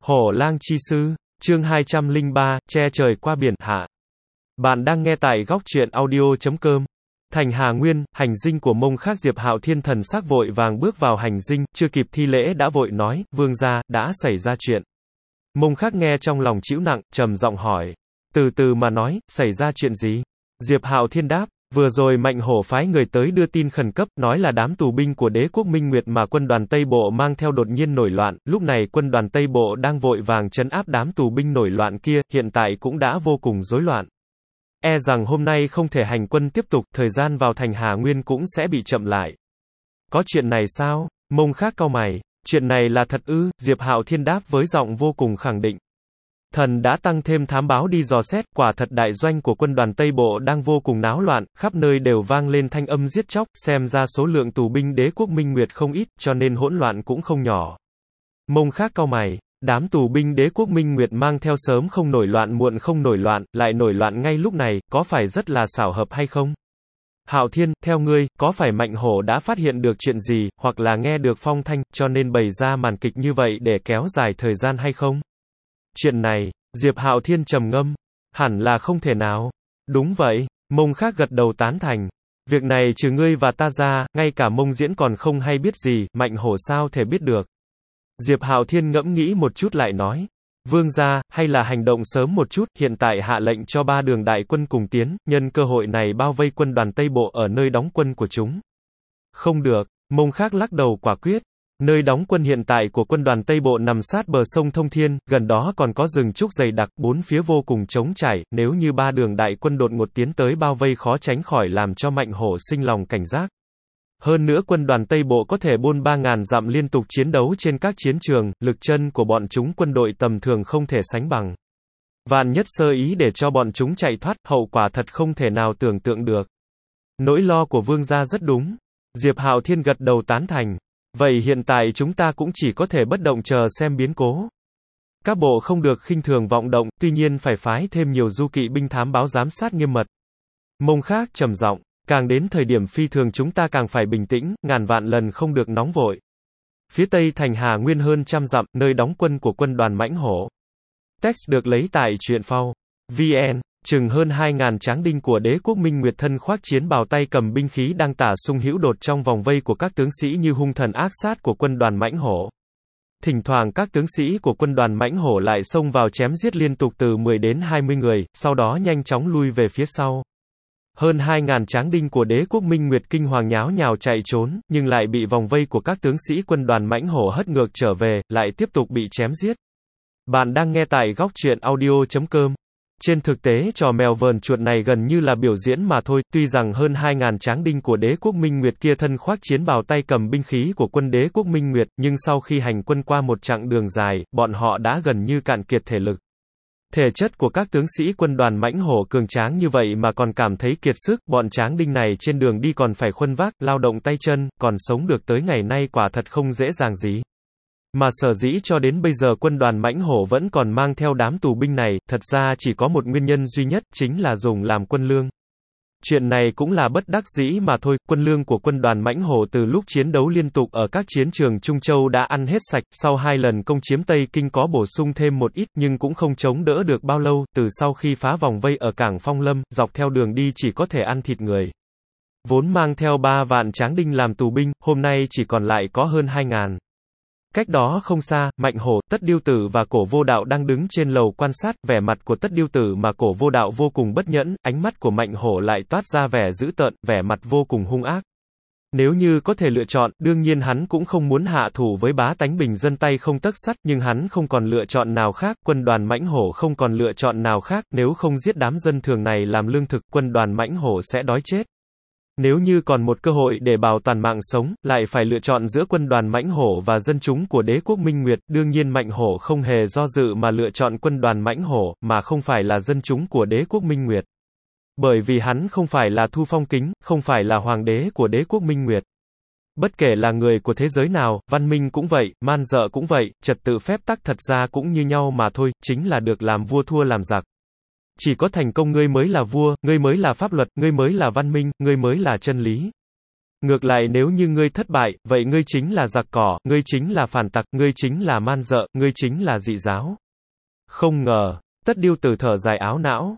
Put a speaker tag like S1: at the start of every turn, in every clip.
S1: Hổ lang chi sư, chương 203, che trời qua biển hạ. Bạn đang nghe tại góc truyện audio.com. Thành Hà Nguyên, hành dinh của Mông Khác. Diệp Hạo Thiên thần sắc vội vàng bước vào hành dinh, chưa kịp thi lễ đã vội nói, vương gia, đã xảy ra chuyện. Mông Khác nghe trong lòng chịu nặng, trầm giọng hỏi. Từ từ mà nói, xảy ra chuyện gì? Diệp Hạo Thiên đáp. Vừa rồi Mạnh Hổ phái người tới đưa tin khẩn cấp, nói là đám tù binh của đế quốc Minh Nguyệt mà quân đoàn Tây Bộ mang theo đột nhiên nổi loạn, lúc này quân đoàn Tây Bộ đang vội vàng trấn áp đám tù binh nổi loạn kia, hiện tại cũng đã vô cùng rối loạn. E rằng hôm nay không thể hành quân tiếp tục, thời gian vào thành Hà Nguyên cũng sẽ bị chậm lại. Có chuyện này sao? Mông Khác cau mày. Chuyện này là thật ư? Diệp Hạo Thiên đáp với giọng vô cùng khẳng định. Thần đã tăng thêm thám báo đi dò xét, quả thật đại doanh của quân đoàn Tây Bộ đang vô cùng náo loạn, khắp nơi đều vang lên thanh âm giết chóc, xem ra số lượng tù binh đế quốc Minh Nguyệt không ít, cho nên hỗn loạn cũng không nhỏ. Mông Khác cau mày, đám tù binh đế quốc Minh Nguyệt mang theo sớm không nổi loạn muộn không nổi loạn, lại nổi loạn ngay lúc này, có phải rất là xảo hợp hay không? Hạo Thiên, theo ngươi, có phải Mạnh Hổ đã phát hiện được chuyện gì, hoặc là nghe được phong thanh, cho nên bày ra màn kịch như vậy để kéo dài thời gian hay không? Chuyện này, Diệp Hạo Thiên trầm ngâm, hẳn là không thể nào. Đúng vậy, Mông Khác gật đầu tán thành. Việc này trừ ngươi và ta ra, ngay cả Mông Diễn còn không hay biết gì, Mạnh Hổ sao thể biết được. Diệp Hạo Thiên ngẫm nghĩ một chút lại nói, vương gia, hay là hành động sớm một chút, hiện tại hạ lệnh cho 3 đường đại quân cùng tiến, nhân cơ hội này bao vây quân đoàn Tây Bộ ở nơi đóng quân của chúng. Không được, Mông Khác lắc đầu quả quyết. Nơi đóng quân hiện tại của quân đoàn Tây Bộ nằm sát bờ sông Thông Thiên, gần đó còn có rừng trúc dày đặc, bốn phía vô cùng trống trải, nếu như 3 đường đại quân đột ngột tiến tới bao vây khó tránh khỏi làm cho Mạnh Hổ sinh lòng cảnh giác. Hơn nữa quân đoàn Tây Bộ có thể buôn 3.000 dặm liên tục chiến đấu trên các chiến trường, lực chân của bọn chúng quân đội tầm thường không thể sánh bằng. Vạn nhất sơ ý để cho bọn chúng chạy thoát, hậu quả thật không thể nào tưởng tượng được. Nỗi lo của vương gia rất đúng. Diệp Hạo Thiên gật đầu tán thành. Vậy hiện tại chúng ta cũng chỉ có thể bất động chờ xem biến cố. Các bộ không được khinh thường vọng động, tuy nhiên phải phái thêm nhiều du kỵ binh thám báo giám sát nghiêm mật. Mông Khác trầm giọng, càng đến thời điểm phi thường chúng ta càng phải bình tĩnh, ngàn vạn lần không được nóng vội. Phía tây thành Hà Nguyên hơn 100 dặm, nơi đóng quân của quân đoàn Mãnh Hổ. Text được lấy tại truyện phao. VN. Chừng hơn 2.000 tráng đinh của đế quốc Minh Nguyệt thân khoác chiến bào tay cầm binh khí đang tả sung hữu đột trong vòng vây của các tướng sĩ như hung thần ác sát của quân đoàn Mãnh Hổ. Thỉnh thoảng các tướng sĩ của quân đoàn Mãnh Hổ lại xông vào chém giết liên tục từ 10 đến 20 người, sau đó nhanh chóng lui về phía sau. Hơn 2.000 tráng đinh của đế quốc Minh Nguyệt kinh hoàng nháo nhào chạy trốn, nhưng lại bị vòng vây của các tướng sĩ quân đoàn Mãnh Hổ hất ngược trở về, lại tiếp tục bị chém giết. Bạn đang nghe tại góc truyện audio.com. Trên thực tế trò mèo vờn chuột này gần như là biểu diễn mà thôi, tuy rằng hơn 2.000 tráng đinh của đế quốc Minh Nguyệt kia thân khoác chiến bào tay cầm binh khí của quân đế quốc Minh Nguyệt, nhưng sau khi hành quân qua một chặng đường dài, bọn họ đã gần như cạn kiệt thể lực. Thể chất của các tướng sĩ quân đoàn Mãnh Hổ cường tráng như vậy mà còn cảm thấy kiệt sức, bọn tráng đinh này trên đường đi còn phải khuân vác, lao động tay chân, còn sống được tới ngày nay quả thật không dễ dàng gì. Mà sở dĩ cho đến bây giờ quân đoàn Mãnh Hổ vẫn còn mang theo đám tù binh này, thật ra chỉ có một nguyên nhân duy nhất, chính là dùng làm quân lương. Chuyện này cũng là bất đắc dĩ mà thôi, quân lương của quân đoàn Mãnh Hổ từ lúc chiến đấu liên tục ở các chiến trường Trung Châu đã ăn hết sạch, sau 2 lần công chiếm Tây Kinh có bổ sung thêm một ít nhưng cũng không chống đỡ được bao lâu, từ sau khi phá vòng vây ở cảng Phong Lâm, dọc theo đường đi chỉ có thể ăn thịt người. Vốn mang theo 3 vạn tráng đinh làm tù binh, hôm nay chỉ còn lại có hơn 2.000. Cách đó không xa, Mạnh Hổ, Tất Điêu Tử và Cổ Vô Đạo đang đứng trên lầu quan sát, vẻ mặt của Tất Điêu Tử mà Cổ Vô Đạo vô cùng bất nhẫn, ánh mắt của Mạnh Hổ lại toát ra vẻ dữ tợn, vẻ mặt vô cùng hung ác. Nếu như có thể lựa chọn, đương nhiên hắn cũng không muốn hạ thủ với bá tánh bình dân tay không tấc sắt, nhưng hắn không còn lựa chọn nào khác, quân đoàn Mãnh Hổ không còn lựa chọn nào khác, nếu không giết đám dân thường này làm lương thực, quân đoàn Mãnh Hổ sẽ đói chết. Nếu như còn một cơ hội để bảo toàn mạng sống, lại phải lựa chọn giữa quân đoàn Mãnh Hổ và dân chúng của đế quốc Minh Nguyệt, đương nhiên Mạnh Hổ không hề do dự mà lựa chọn quân đoàn Mãnh Hổ, mà không phải là dân chúng của đế quốc Minh Nguyệt. Bởi vì hắn không phải là Thu Phong Kính, không phải là hoàng đế của đế quốc Minh Nguyệt. Bất kể là người của thế giới nào, văn minh cũng vậy, man dợ cũng vậy, trật tự phép tắc thật ra cũng như nhau mà thôi, chính là được làm vua thua làm giặc. Chỉ có thành công ngươi mới là vua, ngươi mới là pháp luật, ngươi mới là văn minh, ngươi mới là chân lý. Ngược lại nếu như ngươi thất bại, vậy ngươi chính là giặc cỏ, ngươi chính là phản tặc, ngươi chính là man dợ, ngươi chính là dị giáo. Không ngờ, Tất Điêu Tử thở dài áo não.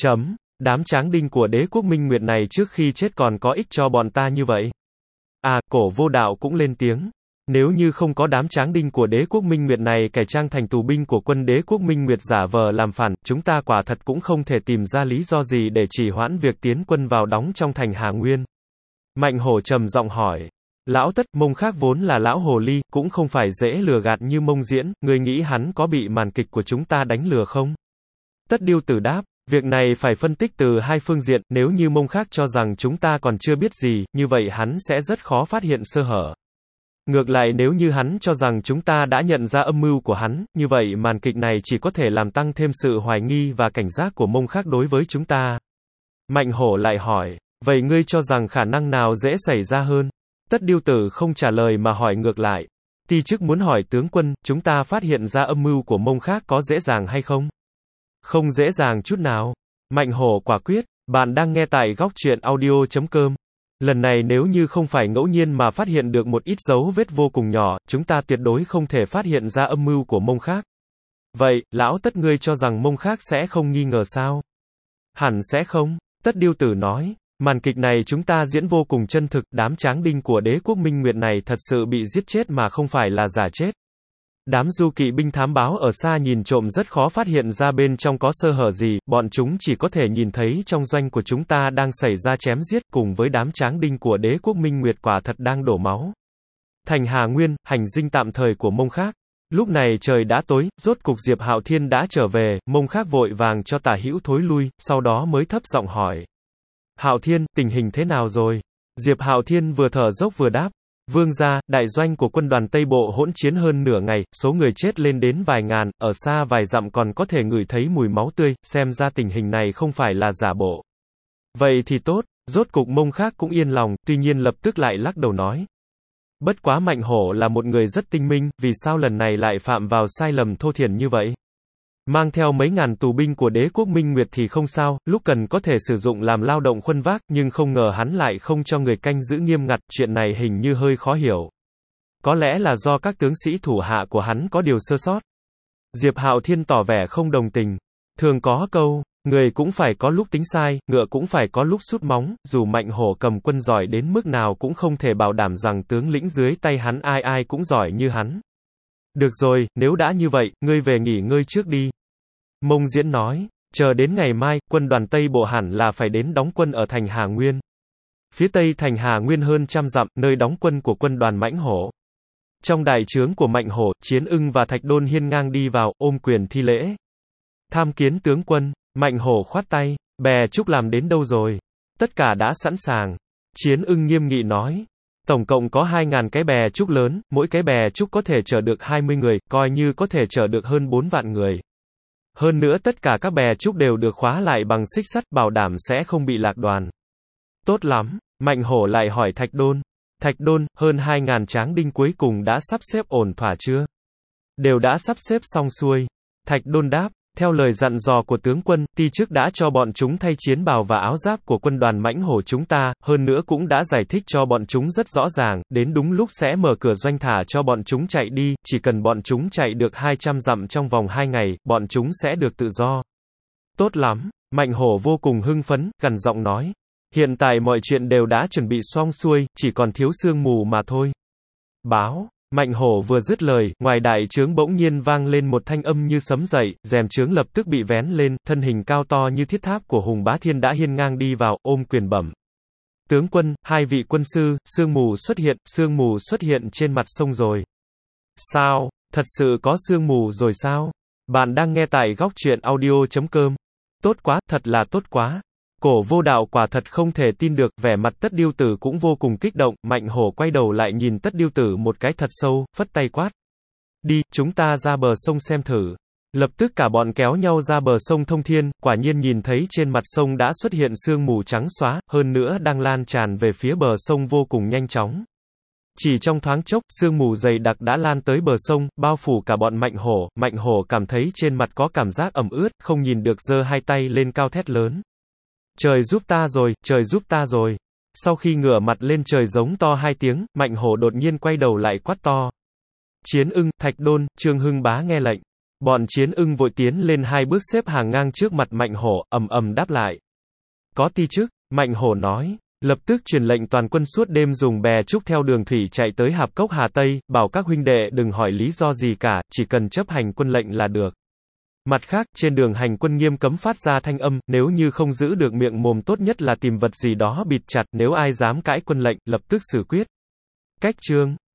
S1: Đám tráng đinh của đế quốc Minh Nguyệt này trước khi chết còn có ích cho bọn ta như vậy. À, Cổ Vô Đạo cũng lên tiếng. Nếu như không có đám tráng đinh của đế quốc Minh Nguyệt này cải trang thành tù binh của quân đế quốc Minh Nguyệt giả vờ làm phản, chúng ta quả thật cũng không thể tìm ra lý do gì để trì hoãn việc tiến quân vào đóng trong thành Hà Nguyên. Mạnh Hổ trầm giọng hỏi. Lão Tất, Mông Khác vốn là lão hồ ly, cũng không phải dễ lừa gạt như Mông Diễn, ngươi nghĩ hắn có bị màn kịch của chúng ta đánh lừa không? Tất Điêu Tử đáp. Việc này phải phân tích từ hai phương diện, nếu như Mông Khác cho rằng chúng ta còn chưa biết gì, như vậy hắn sẽ rất khó phát hiện sơ hở. Ngược lại nếu như hắn cho rằng chúng ta đã nhận ra âm mưu của hắn, như vậy màn kịch này chỉ có thể làm tăng thêm sự hoài nghi và cảnh giác của Mông Khác đối với chúng ta. Mạnh Hổ lại hỏi, vậy ngươi cho rằng khả năng nào dễ xảy ra hơn? Tất Điêu Tử không trả lời mà hỏi ngược lại. Ti chức muốn hỏi tướng quân, chúng ta phát hiện ra âm mưu của Mông Khác có dễ dàng hay không? Không dễ dàng chút nào. Mạnh Hổ quả quyết. Bạn đang nghe tại góc truyện audio.com. Lần này nếu như không phải ngẫu nhiên mà phát hiện được một ít dấu vết vô cùng nhỏ, chúng ta tuyệt đối không thể phát hiện ra âm mưu của Mông Khác. Vậy, lão Tất ngươi cho rằng Mông Khác sẽ không nghi ngờ sao? Hẳn sẽ không. Tất Điêu Tử nói. Màn kịch này chúng ta diễn vô cùng chân thực, đám tráng đinh của đế quốc Minh Nguyệt này thật sự bị giết chết mà không phải là giả chết. Đám du kỵ binh thám báo ở xa nhìn trộm rất khó phát hiện ra bên trong có sơ hở gì, bọn chúng chỉ có thể nhìn thấy trong doanh của chúng ta đang xảy ra chém giết cùng với đám tráng đinh của đế quốc Minh Nguyệt quả thật đang đổ máu. Thành Hà Nguyên, hành dinh tạm thời của Mông Khác. Lúc này trời đã tối, rốt cục Diệp Hạo Thiên đã trở về, Mông Khác vội vàng cho Tả Hữu thối lui, sau đó mới thấp giọng hỏi. Hạo Thiên, tình hình thế nào rồi? Diệp Hạo Thiên vừa thở dốc vừa đáp. Vương gia, đại doanh của quân đoàn Tây Bộ hỗn chiến hơn nửa ngày, số người chết lên đến vài ngàn, ở xa vài dặm còn có thể ngửi thấy mùi máu tươi, xem ra tình hình này không phải là giả bộ. Vậy thì tốt, rốt cục Mông Khác cũng yên lòng, tuy nhiên lập tức lại lắc đầu nói. Bất quá Mạnh Hổ là một người rất tinh minh, vì sao lần này lại phạm vào sai lầm thô thiển như vậy? Mang theo mấy ngàn tù binh của đế quốc Minh Nguyệt thì không sao, lúc cần có thể sử dụng làm lao động khuân vác, nhưng không ngờ hắn lại không cho người canh giữ nghiêm ngặt, chuyện này hình như hơi khó hiểu. Có lẽ là do các tướng sĩ thủ hạ của hắn có điều sơ sót. Diệp Hạo Thiên tỏ vẻ không đồng tình. Thường có câu, người cũng phải có lúc tính sai, ngựa cũng phải có lúc sút móng, dù Mạnh Hổ cầm quân giỏi đến mức nào cũng không thể bảo đảm rằng tướng lĩnh dưới tay hắn ai ai cũng giỏi như hắn. Được rồi, nếu đã như vậy, ngươi về nghỉ ngơi trước đi. Mông Diễn nói, chờ đến ngày mai, quân đoàn Tây Bộ hẳn là phải đến đóng quân ở thành Hà Nguyên. Phía tây thành Hà Nguyên hơn trăm dặm, nơi đóng quân của quân đoàn Mãnh Hổ. Trong đại trướng của Mạnh Hổ, Chiến Ưng và Thạch Đôn hiên ngang đi vào, ôm quyền thi lễ. Tham kiến tướng quân, Mạnh Hổ khoát tay, bè trúc làm đến đâu rồi? Tất cả đã sẵn sàng. Chiến Ưng nghiêm nghị nói. Tổng cộng có 2.000 cái bè trúc lớn, mỗi cái bè trúc có thể chở được 20 người, coi như có thể chở được hơn 4 vạn người. Hơn nữa tất cả các bè trúc đều được khóa lại bằng xích sắt, bảo đảm sẽ không bị lạc đoàn. Tốt lắm, Mạnh Hổ lại hỏi Thạch Đôn. Thạch Đôn, hơn 2.000 tráng đinh cuối cùng đã sắp xếp ổn thỏa chưa? Đều đã sắp xếp xong xuôi. Thạch Đôn đáp. Theo lời dặn dò của tướng quân, ti chức đã cho bọn chúng thay chiến bào và áo giáp của quân đoàn Mãnh Hổ chúng ta, hơn nữa cũng đã giải thích cho bọn chúng rất rõ ràng, đến đúng lúc sẽ mở cửa doanh thả cho bọn chúng chạy đi, chỉ cần bọn chúng chạy được 200 dặm trong vòng 2 ngày, bọn chúng sẽ được tự do. Tốt lắm, Mạnh Hổ vô cùng hưng phấn, gằn giọng nói. Hiện tại mọi chuyện đều đã chuẩn bị xong xuôi, chỉ còn thiếu sương mù mà thôi. Báo. Mạnh Hổ vừa dứt lời, ngoài đại trướng bỗng nhiên vang lên một thanh âm như sấm dậy, rèm trướng lập tức bị vén lên, thân hình cao to như thiết tháp của Hùng Bá Thiên đã hiên ngang đi vào, ôm quyền bẩm. Tướng quân, hai vị quân sư, sương mù xuất hiện trên mặt sông rồi. Sao, thật sự có sương mù rồi sao? Bạn đang nghe tại góc truyện audio.com. Tốt quá, thật là tốt quá. Cổ Vô Đạo quả thật không thể tin được, vẻ mặt Tất Điêu Tử cũng vô cùng kích động, Mạnh Hổ quay đầu lại nhìn Tất Điêu Tử một cái thật sâu, phất tay quát. Đi, chúng ta ra bờ sông xem thử. Lập tức cả bọn kéo nhau ra bờ sông Thông Thiên, quả nhiên nhìn thấy trên mặt sông đã xuất hiện sương mù trắng xóa, hơn nữa đang lan tràn về phía bờ sông vô cùng nhanh chóng. Chỉ trong thoáng chốc, sương mù dày đặc đã lan tới bờ sông, bao phủ cả bọn Mạnh Hổ cảm thấy trên mặt có cảm giác ẩm ướt, không nhìn được giơ hai tay lên cao thét lớn. Trời giúp ta rồi, trời giúp ta rồi. Sau khi ngửa mặt lên trời giống to 2 tiếng, Mạnh Hổ đột nhiên quay đầu lại quát to. Chiến ưng, Thạch Đôn, Trương Hưng Bá nghe lệnh. Bọn chiến ưng vội tiến lên 2 bước xếp hàng ngang trước mặt Mạnh Hổ, ầm ầm đáp lại. Có ti chức, Mạnh Hổ nói. Lập tức truyền lệnh toàn quân suốt đêm dùng bè trúc theo đường thủy chạy tới Hạp Cốc Hà Tây, bảo các huynh đệ đừng hỏi lý do gì cả, chỉ cần chấp hành quân lệnh là được. Mặt khác, trên đường hành quân nghiêm cấm phát ra thanh âm, nếu như không giữ được miệng mồm tốt nhất là tìm vật gì đó bịt chặt, nếu ai dám cãi quân lệnh, lập tức xử quyết. Cách chương